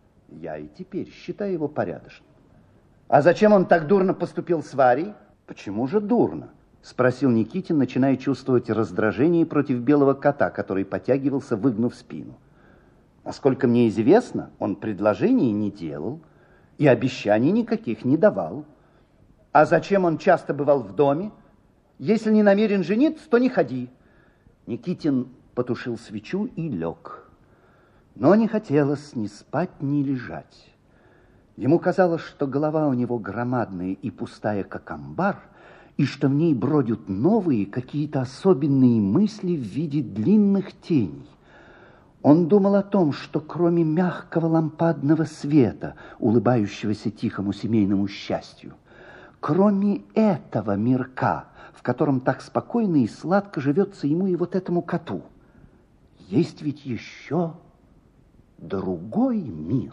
Я и теперь считаю его порядочным. А зачем он так дурно поступил с Варей? Почему же дурно? Спросил Никитин, начиная чувствовать раздражение против белого кота, который потягивался, выгнув спину. Насколько мне известно, он предложений не делал и обещаний никаких не давал. А зачем он часто бывал в доме? Если не намерен жениться, то не ходи. Никитин потушил свечу и лег. Но не хотелось ни спать, ни лежать. Ему казалось, что голова у него громадная и пустая, как амбар, и что в ней бродят новые, какие-то особенные мысли в виде длинных теней. Он думал о том, что кроме мягкого лампадного света, улыбающегося тихому семейному счастью, кроме этого мирка, в котором так спокойно и сладко живется ему и вот этому коту, есть ведь еще другой мир.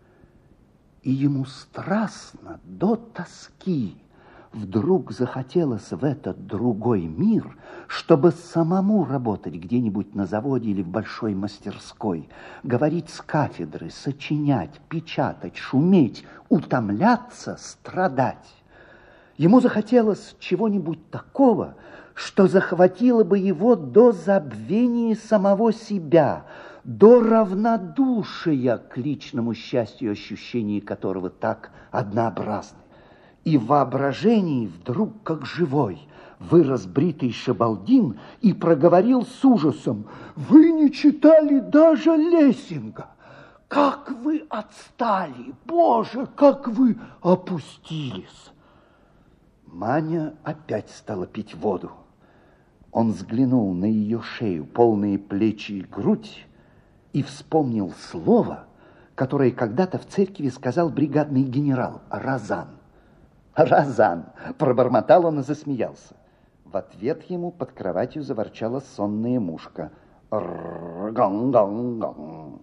И ему страстно, до тоски, вдруг захотелось в этот другой мир, чтобы самому работать где-нибудь на заводе или в большой мастерской, говорить с кафедры, сочинять, печатать, шуметь, утомляться, страдать. Ему захотелось чего-нибудь такого, что захватило бы его до забвения самого себя, до равнодушия к личному счастью, ощущения которого так однообразны. И в воображении вдруг, как живой, вырос бритый Шабалдин и проговорил с ужасом: «Вы не читали даже Лессинга! Как вы отстали! Боже, как вы опустились!» Маня опять стала пить воду. Он взглянул на ее шею, полные плечи и грудь, и вспомнил слово, которое когда-то в церкви сказал бригадный генерал Розан. «Розан!» – пробормотал он и засмеялся. В ответ ему под кроватью заворчала сонная мушка. «Р-гон-гон-гон!»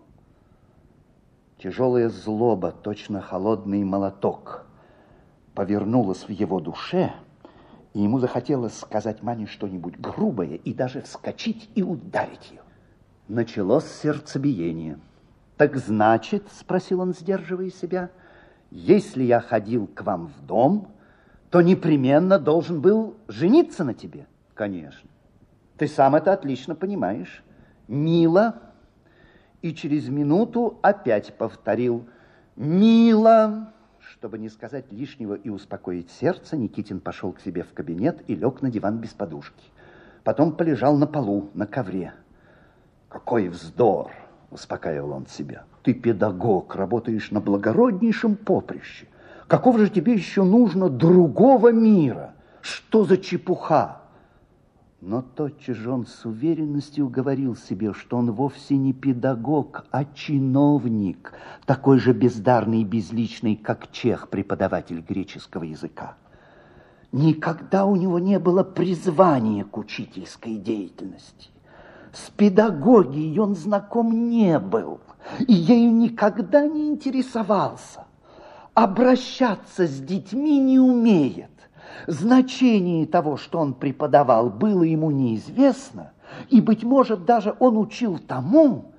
Тяжелая злоба, точно холодный молоток, повернулась в его душе, и ему захотелось сказать Мане что-нибудь грубое и даже вскочить и ударить ее. Началось сердцебиение. «Так значит, — спросил он, сдерживая себя, — если я ходил к вам в дом, то непременно должен был жениться на тебе?» «Конечно. Ты сам это отлично понимаешь. Мило». И через минуту опять повторил «Мило». Чтобы не сказать лишнего и успокоить сердце, Никитин пошел к себе в кабинет и лег на диван без подушки. Потом полежал на полу, на ковре. «Какой вздор!» — успокаивал он себя. «Ты педагог, работаешь на благороднейшем поприще. Какого же тебе еще нужно другого мира? Что за чепуха?» Но тотчас же он с уверенностью говорил себе, что он вовсе не педагог, а чиновник, такой же бездарный и безличный, как Чех, преподаватель греческого языка. Никогда у него не было призвания к учительской деятельности. С педагогией он знаком не был и ею никогда не интересовался. Обращаться с детьми не умеет. Значение того, что он преподавал, было ему неизвестно, и, быть может, даже он учил тому,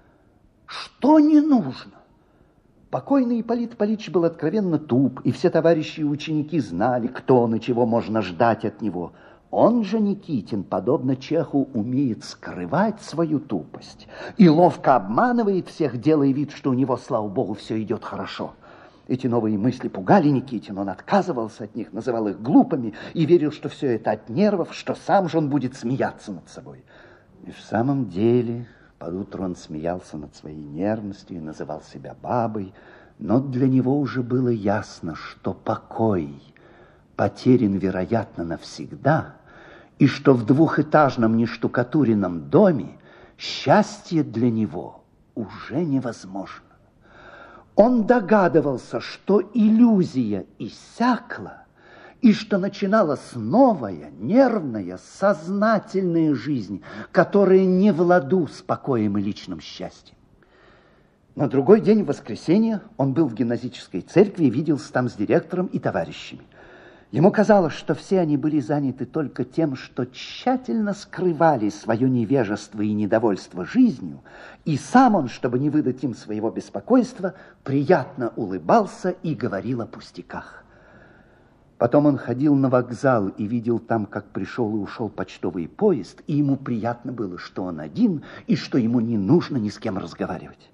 что не нужно. Покойный Ипполит Ипполитыч был откровенно туп, и все товарищи и ученики знали, кто он и чего можно ждать от него. Он же, Никитин, подобно Чеху, умеет скрывать свою тупость и ловко обманывает всех, делая вид, что у него, слава богу, все идет хорошо. Эти новые мысли пугали Никитина, он отказывался от них, называл их глупыми и верил, что все это от нервов, что сам же он будет смеяться над собой. И в самом деле, под утро он смеялся над своей нервностью и называл себя бабой, но для него уже было ясно, что покой потерян, вероятно, навсегда, и что в двухэтажном нештукатуренном доме счастье для него уже невозможно. Он догадывался, что иллюзия иссякла, и что начиналась новая, нервная, сознательная жизнь, которая не в ладу с покоем и личным счастьем. На другой день, в воскресенье, он был в гимназической церкви и виделся там с директором и товарищами. Ему казалось, что все они были заняты только тем, что тщательно скрывали свое невежество и недовольство жизнью, и сам он, чтобы не выдать им своего беспокойства, приятно улыбался и говорил о пустяках. Потом он ходил на вокзал и видел там, как пришел и ушел почтовый поезд, и ему приятно было, что он один, и что ему не нужно ни с кем разговаривать.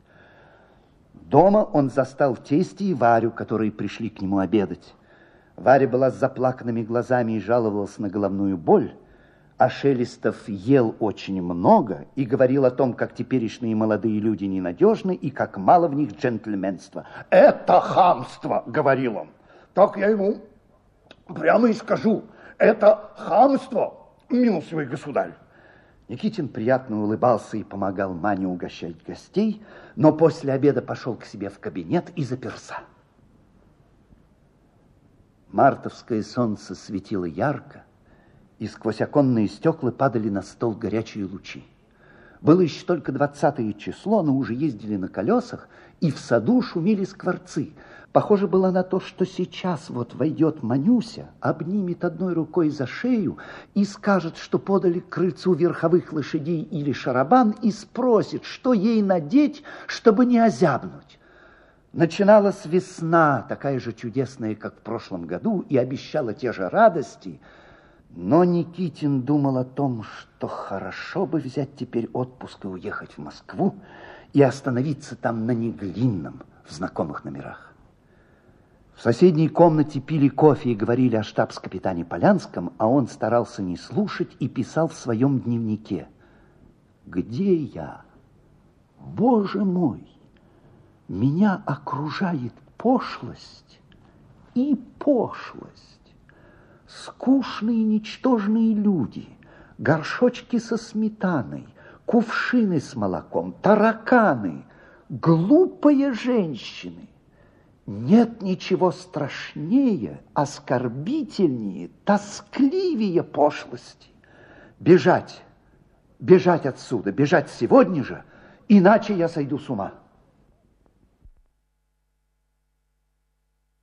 Дома он застал тестя и Варю, которые пришли к нему обедать. Варя была с заплаканными глазами и жаловалась на головную боль, а Шелестов ел очень много и говорил о том, как теперешние молодые люди ненадежны и как мало в них джентльменства. «Это хамство», — говорил он. «Так я ему прямо и скажу. Это хамство, милостивый государь». Никитин приятно улыбался и помогал Мане угощать гостей, но после обеда пошел к себе в кабинет и заперся. Мартовское солнце светило ярко, и сквозь оконные стекла падали на стол горячие лучи. Было еще только 20-е число, но уже ездили на колесах, и в саду шумели скворцы. Похоже было на то, что сейчас вот войдет Манюся, обнимет одной рукой за шею и скажет, что подали к крыльцу верховых лошадей или шарабан, и спросит, что ей надеть, чтобы не озябнуть. Начиналась весна, такая же чудесная, как в прошлом году, и обещала те же радости. Но Никитин думал о том, что хорошо бы взять теперь отпуск и уехать в Москву и остановиться там на Неглинном, в знакомых номерах. В соседней комнате пили кофе и говорили о штабс-капитане Полянском, а он старался не слушать и писал в своем дневнике: «Где я? Боже мой! Меня окружает пошлость и пошлость. Скучные ничтожные люди, горшочки со сметаной, кувшины с молоком, тараканы, глупые женщины. Нет ничего страшнее, оскорбительнее, тоскливее пошлости. Бежать, бежать отсюда, бежать сегодня же, иначе я сойду с ума».